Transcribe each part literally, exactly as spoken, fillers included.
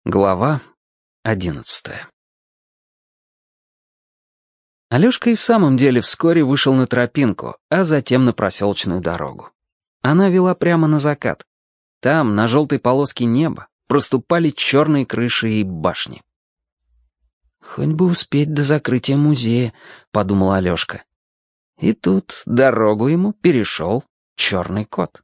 Глава одиннадцатая. Алёшка и в самом деле вскоре вышел на тропинку, а затем на проселочную дорогу. Она вела прямо на закат. Там, на желтой полоске неба, проступали черные крыши и башни. «Хоть бы успеть до закрытия музея», — подумал Алёшка. И тут дорогу ему перешел черный кот.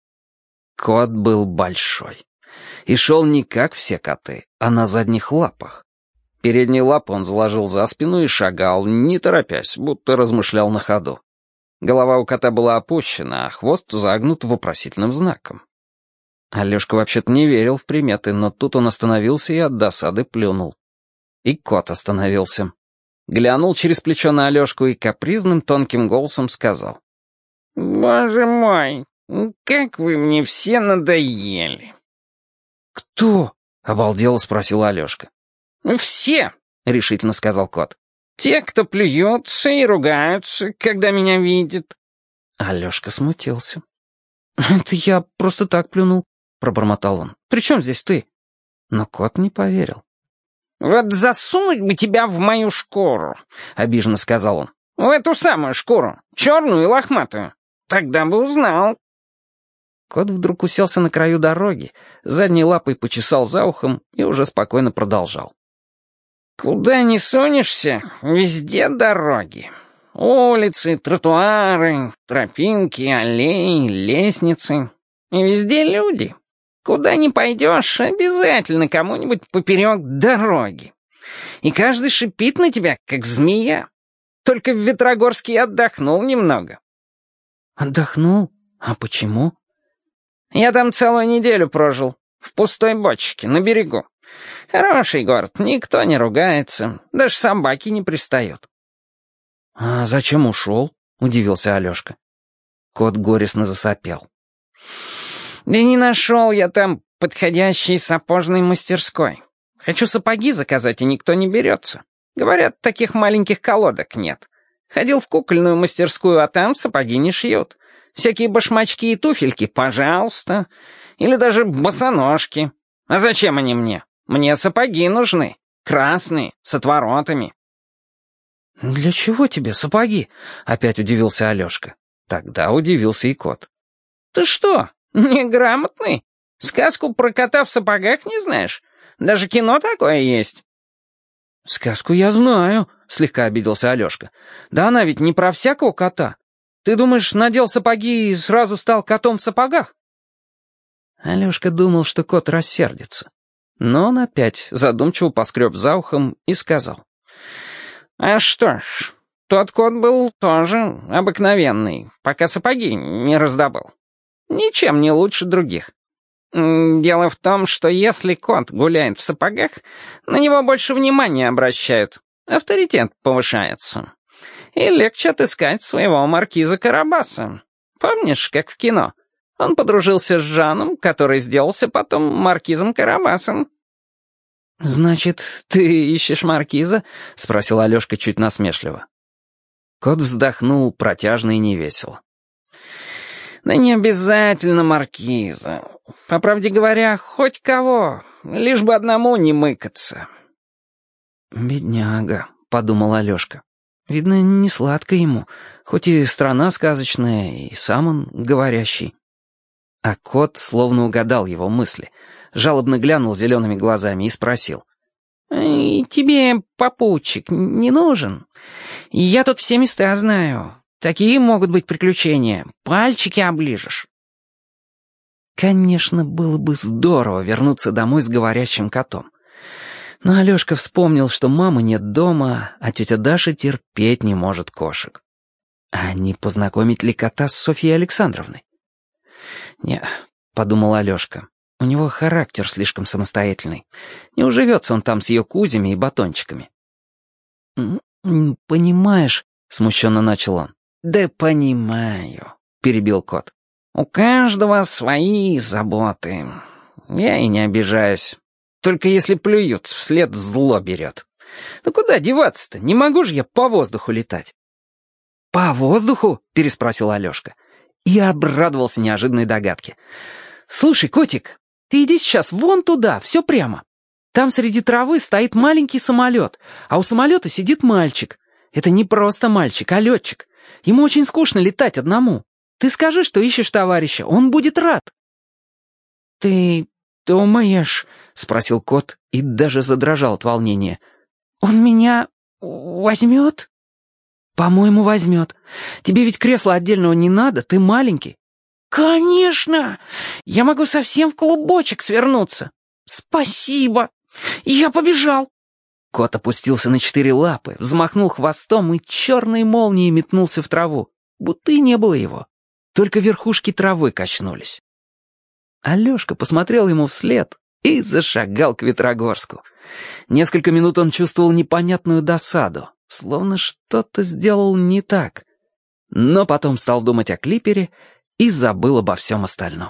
Кот был большой. И шел не как все коты, а на задних лапах. Передние лапы он заложил за спину и шагал, не торопясь, будто размышлял на ходу. Голова у кота была опущена, а хвост загнут вопросительным знаком. Алёшка вообще-то не верил в приметы, но тут он остановился и от досады плюнул. И кот остановился. Глянул через плечо на Алёшку и капризным тонким голосом сказал: «Боже мой, как вы мне все надоели!» «Кто?» — обалдело спросил Алёшка. «Все!» — решительно сказал кот. «Те, кто плюются и ругаются, когда меня видят». Алёшка смутился. «Это я просто так плюнул», — пробормотал он. «При чем здесь ты?» Но кот не поверил. «Вот засунуть бы тебя в мою шкуру», — обиженно сказал он. «В эту самую шкуру, черную и лохматую. Тогда бы узнал». Кот вдруг уселся на краю дороги, задней лапой почесал за ухом и уже спокойно продолжал. «Куда ни сунешься, везде дороги. Улицы, тротуары, тропинки, аллеи, лестницы. И везде люди. Куда ни пойдешь, обязательно кому-нибудь поперек дороги. И каждый шипит на тебя, как змея. Только в Ветрогорске отдохнул немного». «Отдохнул? А почему?» «Я там целую неделю прожил, в пустой бочке, на берегу. Хороший город, никто не ругается, даже собаки не пристают». «А зачем ушел?» — удивился Алёшка. Кот горестно засопел. «Да не нашел я там подходящей сапожной мастерской. Хочу сапоги заказать, и никто не берется. Говорят, таких маленьких колодок нет. Ходил в кукольную мастерскую, а там сапоги не шьют. Всякие башмачки и туфельки, пожалуйста. Или даже босоножки. А зачем они мне? Мне сапоги нужны. Красные, с отворотами». «Для чего тебе сапоги?» — опять удивился Алёшка. Тогда удивился и кот. «Ты что, неграмотный? Сказку про кота в сапогах не знаешь? Даже кино такое есть». «Сказку я знаю», — слегка обиделся Алёшка. «Да она ведь не про всякого кота. Ты думаешь, надел сапоги и сразу стал котом в сапогах?» Алёшка думал, что кот рассердится. Но он опять задумчиво поскреб за ухом и сказал: «А что ж, тот кот был тоже обыкновенный, пока сапоги не раздобыл. Ничем не лучше других. Дело в том, что если кот гуляет в сапогах, на него больше внимания обращают, авторитет повышается. И легче отыскать своего маркиза Карабаса. Помнишь, как в кино? Он подружился с Жаном, который сделался потом маркизом Карабасом». «Значит, ты ищешь маркиза?» — спросил Алёшка чуть насмешливо. Кот вздохнул протяжно и невесело. «Да не обязательно маркиза. По правде говоря, хоть кого, лишь бы одному не мыкаться». «Бедняга», — подумал Алёшка. «Видно, не сладко ему, хоть и страна сказочная, и сам он говорящий». А кот словно угадал его мысли, жалобно глянул зелеными глазами и спросил: «И тебе попутчик не нужен? Я тут все места знаю. Такие могут быть приключения. Пальчики оближешь». Конечно, было бы здорово вернуться домой с говорящим котом. Но Алёшка вспомнил, что мамы нет дома, а тетя Даша терпеть не может кошек. А не познакомить ли кота с Софьей Александровной? «Не», — подумал Алёшка, — «у него характер слишком самостоятельный. Не уживется он там с её кузями и батончиками». «Понимаешь», — смущенно начал он. «Да понимаю», — перебил кот. «У каждого свои заботы. Я и не обижаюсь. Только если плюются, вслед зло берет. Ну куда деваться-то? Не могу же я по воздуху летать». «По воздуху?» — переспросил Алёшка. И обрадовался неожиданной догадке. «Слушай, котик, ты иди сейчас вон туда, все прямо. Там среди травы стоит маленький самолет, а у самолета сидит мальчик. Это не просто мальчик, а летчик. Ему очень скучно летать одному. Ты скажи, что ищешь товарища, он будет рад». «Ты думаешь?» — спросил кот и даже задрожал от волнения. «Он меня возьмет?» «По-моему, возьмет. Тебе ведь кресла отдельного не надо, ты маленький». «Конечно! Я могу совсем в клубочек свернуться. Спасибо! Я побежал!» Кот опустился на четыре лапы, взмахнул хвостом и черной молнией метнулся в траву, будто и не было его. Только верхушки травы качнулись. Алешка посмотрел ему вслед и зашагал к Ветрогорску. Несколько минут он чувствовал непонятную досаду, словно что-то сделал не так. Но потом стал думать о клипере и забыл обо всем остальном.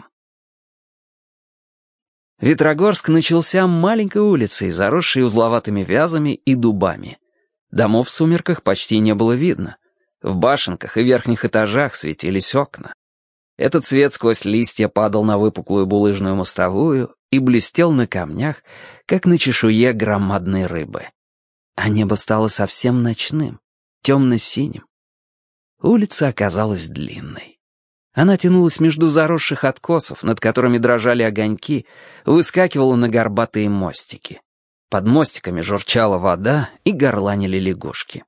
Ветрогорск начался маленькой улицей, заросшей узловатыми вязами и дубами. Домов в сумерках почти не было видно. В башенках и верхних этажах светились окна. Этот свет сквозь листья падал на выпуклую булыжную мостовую и блестел на камнях, как на чешуе громадной рыбы. А небо стало совсем ночным, темно-синим. Улица оказалась длинной. Она тянулась между заросших откосов, над которыми дрожали огоньки, выскакивала на горбатые мостики. Под мостиками журчала вода и горланили лягушки.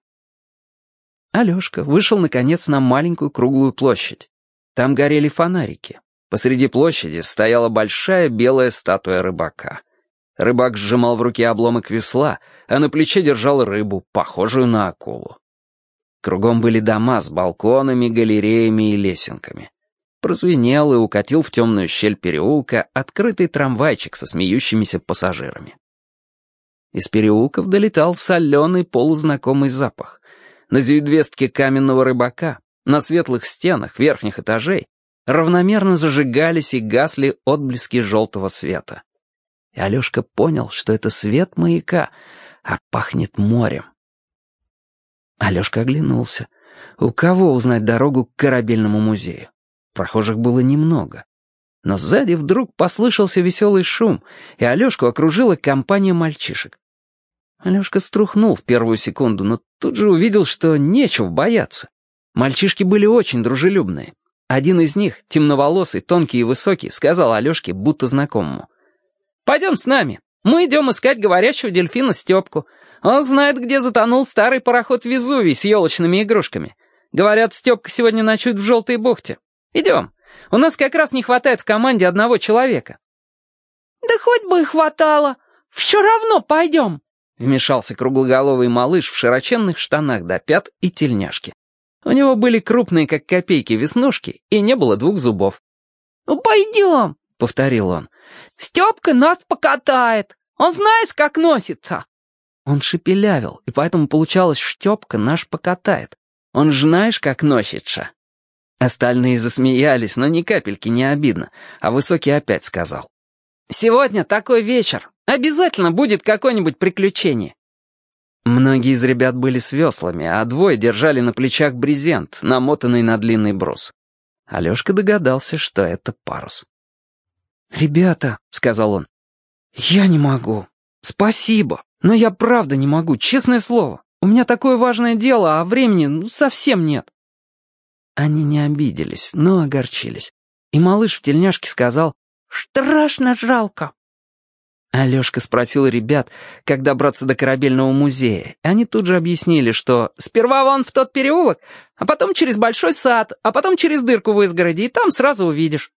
Алешка вышел, наконец, на маленькую круглую площадь. Там горели фонарики. Посреди площади стояла большая белая статуя рыбака. Рыбак сжимал в руке обломок весла, а на плече держал рыбу, похожую на акулу. Кругом были дома с балконами, галереями и лесенками. Прозвенел и укатил в темную щель переулка открытый трамвайчик со смеющимися пассажирами. Из переулков долетал соленый полузнакомый запах. На зюидвестке каменного рыбака, на светлых стенах верхних этажей, равномерно зажигались и гасли отблески желтого света. И Алешка понял, что это свет маяка, а пахнет морем. Алешка оглянулся. У кого узнать дорогу к корабельному музею? Прохожих было немного. Но сзади вдруг послышался веселый шум, и Алешку окружила компания мальчишек. Алешка струхнул в первую секунду, но тут же увидел, что нечего бояться. Мальчишки были очень дружелюбные. Один из них, темноволосый, тонкий и высокий, сказал Алешке, будто знакомому: «Пойдем с нами. Мы идем искать говорящего дельфина Степку. Он знает, где затонул старый пароход «Везувий» с елочными игрушками. Говорят, Степка сегодня ночует в Желтой бухте. Идем. У нас как раз не хватает в команде одного человека». «Да хоть бы и хватало. Все равно пойдем», — вмешался круглоголовый малыш в широченных штанах до пят и тельняшке. У него были крупные, как копейки, веснушки, и не было двух зубов. «Ну, пойдем», — повторил он. «Степка нас покатает. Он знает, как носится». Он шепелявил, и поэтому получалось «Штепка наш покатает». Он ж знаешь, как носится. Остальные засмеялись, но ни капельки не обидно, а Высокий опять сказал: «Сегодня такой вечер. Обязательно будет какое-нибудь приключение». Многие из ребят были с веслами, а двое держали на плечах брезент, намотанный на длинный брус. Алешка догадался, что это парус. «Ребята», — сказал он, — «я не могу. Спасибо, но я правда не могу, честное слово. У меня такое важное дело, а времени ну, совсем нет». Они не обиделись, но огорчились. И малыш в тельняшке сказал: «Страшно жалко». Алешка спросил ребят, как добраться до корабельного музея. Они тут же объяснили, что сперва вон в тот переулок, а потом через большой сад, а потом через дырку в изгороди, и там сразу увидишь.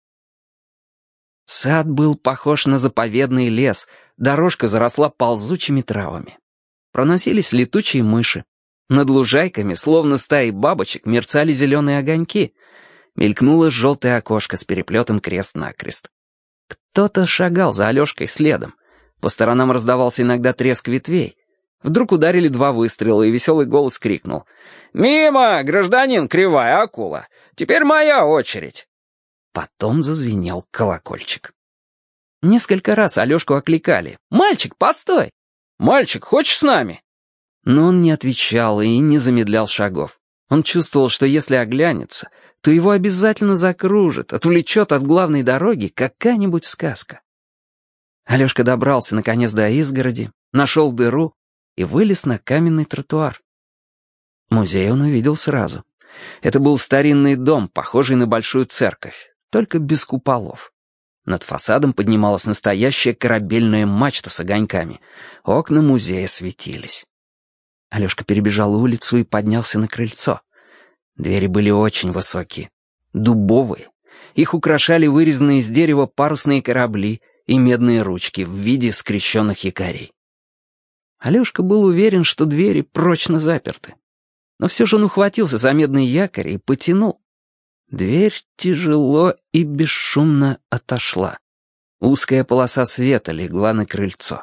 Сад был похож на заповедный лес, дорожка заросла ползучими травами. Проносились летучие мыши. Над лужайками, словно стаи бабочек, мерцали зеленые огоньки. Мелькнуло желтое окошко с переплетом крест-накрест. Кто-то шагал за Алешкой следом. По сторонам раздавался иногда треск ветвей. Вдруг ударили два выстрела, и веселый голос крикнул: «Мимо, гражданин Кривая Акула! Теперь моя очередь!» Потом зазвенел колокольчик. Несколько раз Алешку окликали: «Мальчик, постой!» «Мальчик, хочешь с нами?» Но он не отвечал и не замедлял шагов. Он чувствовал, что если оглянется, то его обязательно закружит, отвлечет от главной дороги какая-нибудь сказка. Алешка добрался наконец до изгороди, нашел дыру и вылез на каменный тротуар. Музей он увидел сразу. Это был старинный дом, похожий на большую церковь, только без куполов. Над фасадом поднималась настоящая корабельная мачта с огоньками. Окна музея светились. Алешка перебежал улицу и поднялся на крыльцо. Двери были очень высокие, дубовые. Их украшали вырезанные из дерева парусные корабли и медные ручки в виде скрещенных якорей. Алешка был уверен, что двери прочно заперты. Но все же он ухватился за медный якорь и потянул. Дверь тяжело и бесшумно отошла. Узкая полоса света легла на крыльцо.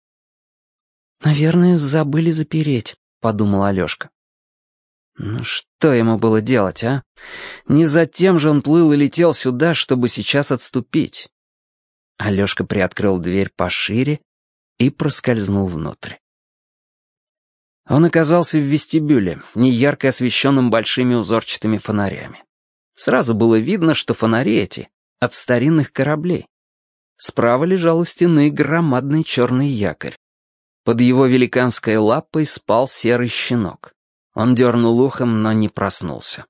«Наверное, забыли запереть», — подумал Алешка. Ну что ему было делать, а? Не затем же он плыл и летел сюда, чтобы сейчас отступить. Алешка приоткрыл дверь пошире и проскользнул внутрь. Он оказался в вестибюле, неярко освещенном большими узорчатыми фонарями. Сразу было видно, что фонари эти от старинных кораблей. Справа лежал у стены громадный черный якорь. Под его великанской лапой спал серый щенок. Он дернул ухом, но не проснулся.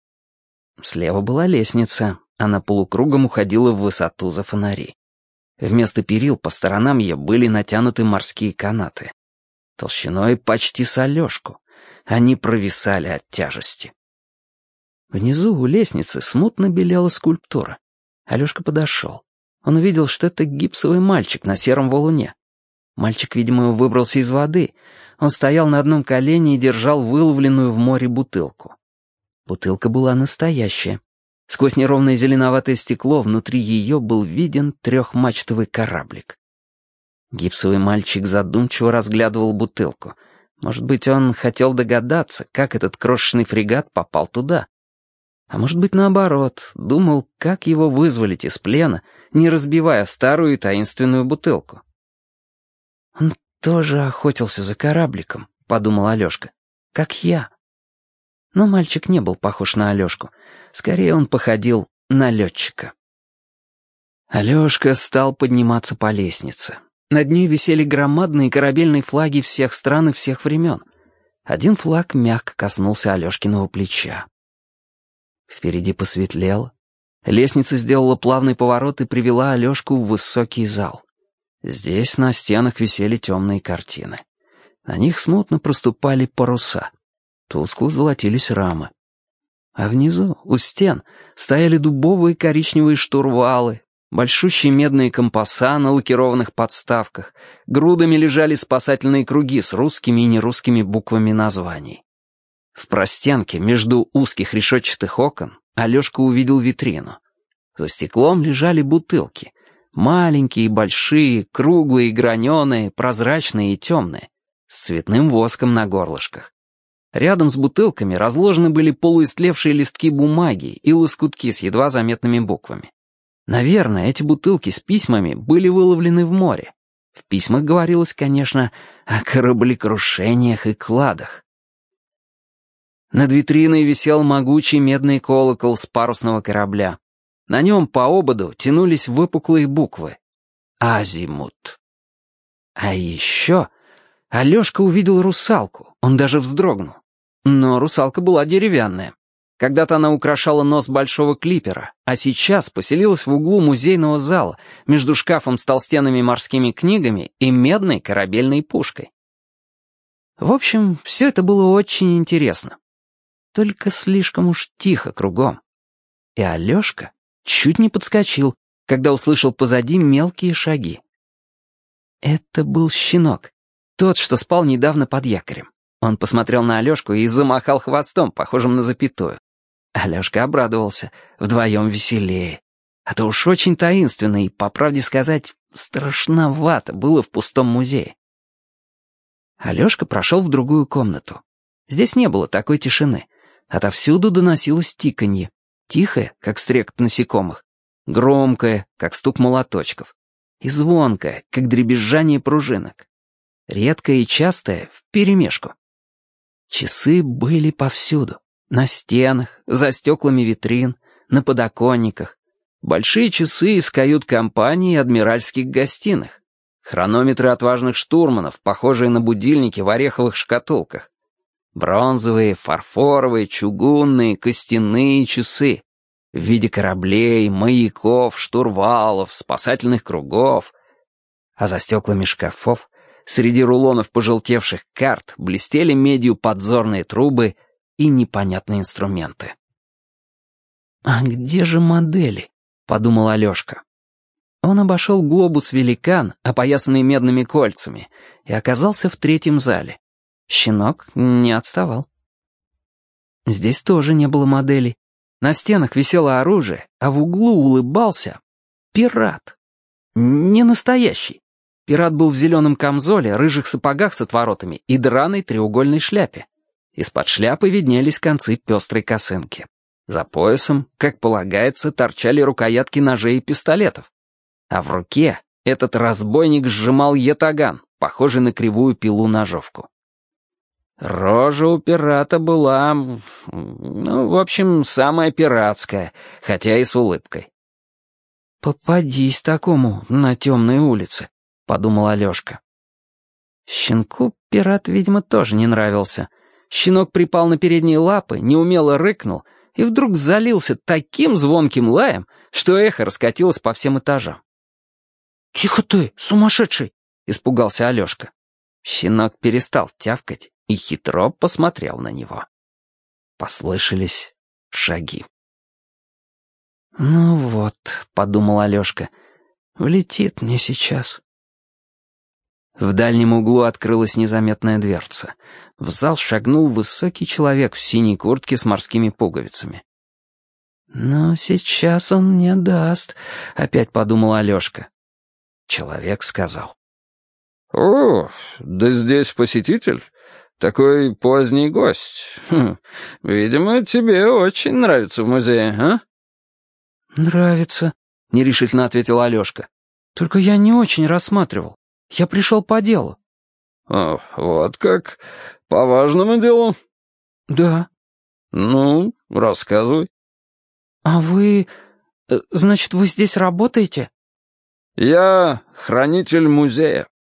Слева была лестница, она полукругом уходила в высоту за фонари. Вместо перил по сторонам ее были натянуты морские канаты. Толщиной почти с Алешку. Они провисали от тяжести. Внизу у лестницы смутно белела скульптура. Алешка подошел. Он увидел, что это гипсовый мальчик на сером валуне. Мальчик, видимо, выбрался из воды. Он стоял на одном колене и держал выловленную в море бутылку. Бутылка была настоящая. Сквозь неровное зеленоватое стекло внутри ее был виден трехмачтовый кораблик. Гипсовый мальчик задумчиво разглядывал бутылку. Может быть, он хотел догадаться, как этот крошечный фрегат попал туда. А может быть, наоборот, думал, как его вызволить из плена, не разбивая старую и таинственную бутылку. «Он тоже охотился за корабликом», — подумал Алешка, — «как я». Но мальчик не был похож на Алешку. Скорее, он походил на летчика. Алешка стал подниматься по лестнице. Над ней висели громадные корабельные флаги всех стран и всех времен. Один флаг мягко коснулся Алешкиного плеча. Впереди посветлело. Лестница сделала плавный поворот и привела Алешку в высокий зал. Здесь на стенах висели темные картины. На них смутно проступали паруса. Тускло золотились рамы. А внизу, у стен, стояли дубовые коричневые штурвалы, большущие медные компаса на лакированных подставках, грудами лежали спасательные круги с русскими и нерусскими буквами названий. В простенке между узких решетчатых окон Алешка увидел витрину. За стеклом лежали бутылки. Маленькие и большие, круглые и граненые, прозрачные и темные, с цветным воском на горлышках. Рядом с бутылками разложены были полуистлевшие листки бумаги и лоскутки с едва заметными буквами. Наверное, эти бутылки с письмами были выловлены в море. В письмах говорилось, конечно, о кораблекрушениях и кладах. Над витриной висел могучий медный колокол с парусного корабля. На нем по ободу тянулись выпуклые буквы. Азимут. А еще Алешка увидел русалку, он даже вздрогнул. Но русалка была деревянная. Когда-то она украшала нос большого клипера, а сейчас поселилась в углу музейного зала между шкафом с толстенными морскими книгами и медной корабельной пушкой. В общем, все это было очень интересно. Только слишком уж тихо кругом. И Алешка чуть не подскочил, когда услышал позади мелкие шаги. Это был щенок, тот, что спал недавно под якорем. Он посмотрел на Алешку и замахал хвостом, похожим на запятую. Алешка обрадовался, вдвоем веселее. А то уж очень таинственно и, по правде сказать, страшновато было в пустом музее. Алешка прошел в другую комнату. Здесь не было такой тишины. Отовсюду доносилось тиканье. Тихое, как стрекот насекомых. Громкое, как стук молоточков. И звонкое, как дребезжание пружинок. Редкое и частое вперемешку. Часы были повсюду. На стенах, за стеклами витрин, на подоконниках. Большие часы из кают-компании и адмиральских гостиных. Хронометры отважных штурманов, похожие на будильники в ореховых шкатулках. Бронзовые, фарфоровые, чугунные, костяные часы в виде кораблей, маяков, штурвалов, спасательных кругов. А за стеклами шкафов, среди рулонов пожелтевших карт, блестели медью подзорные трубы и непонятные инструменты. «А где же модели?» — подумал Алешка. Он обошел глобус-великан, опоясанный медными кольцами, и оказался в третьем зале. Щенок не отставал. Здесь тоже не было моделей. На стенах висело оружие, а в углу улыбался пират. Не настоящий. Пират был в зеленом камзоле, рыжих сапогах с отворотами и драной треугольной шляпе. Из-под шляпы виднелись концы пестрой косынки. За поясом, как полагается, торчали рукоятки ножей и пистолетов. А в руке этот разбойник сжимал ятаган, похожий на кривую пилу-ножовку. Рожа у пирата была, ну, в общем, самая пиратская, хотя и с улыбкой. «Попадись такому на темной улице», — подумал Алешка. Щенку пират, видимо, тоже не нравился. Щенок припал на передние лапы, неумело рыкнул и вдруг залился таким звонким лаем, что эхо раскатилось по всем этажам. «Тихо ты, сумасшедший!» — испугался Алешка. Щенок перестал тявкать и хитро посмотрел на него. Послышались шаги. «Ну вот», — подумал Алешка, — «влетит мне сейчас». В дальнем углу открылась незаметная дверца. В зал шагнул высокий человек в синей куртке с морскими пуговицами. «Ну, сейчас он мне даст», — опять подумал Алешка. Человек сказал. «О, да здесь посетитель. Такой поздний гость. Хм, видимо, тебе очень нравится в музее, а?» «Нравится», — нерешительно ответил Алешка. «Только я не очень рассматривал. Я пришел по делу». О, вот как? По важному делу?» «Да». «Ну, рассказывай». «А вы... Значит, вы здесь работаете?» «Я хранитель музея».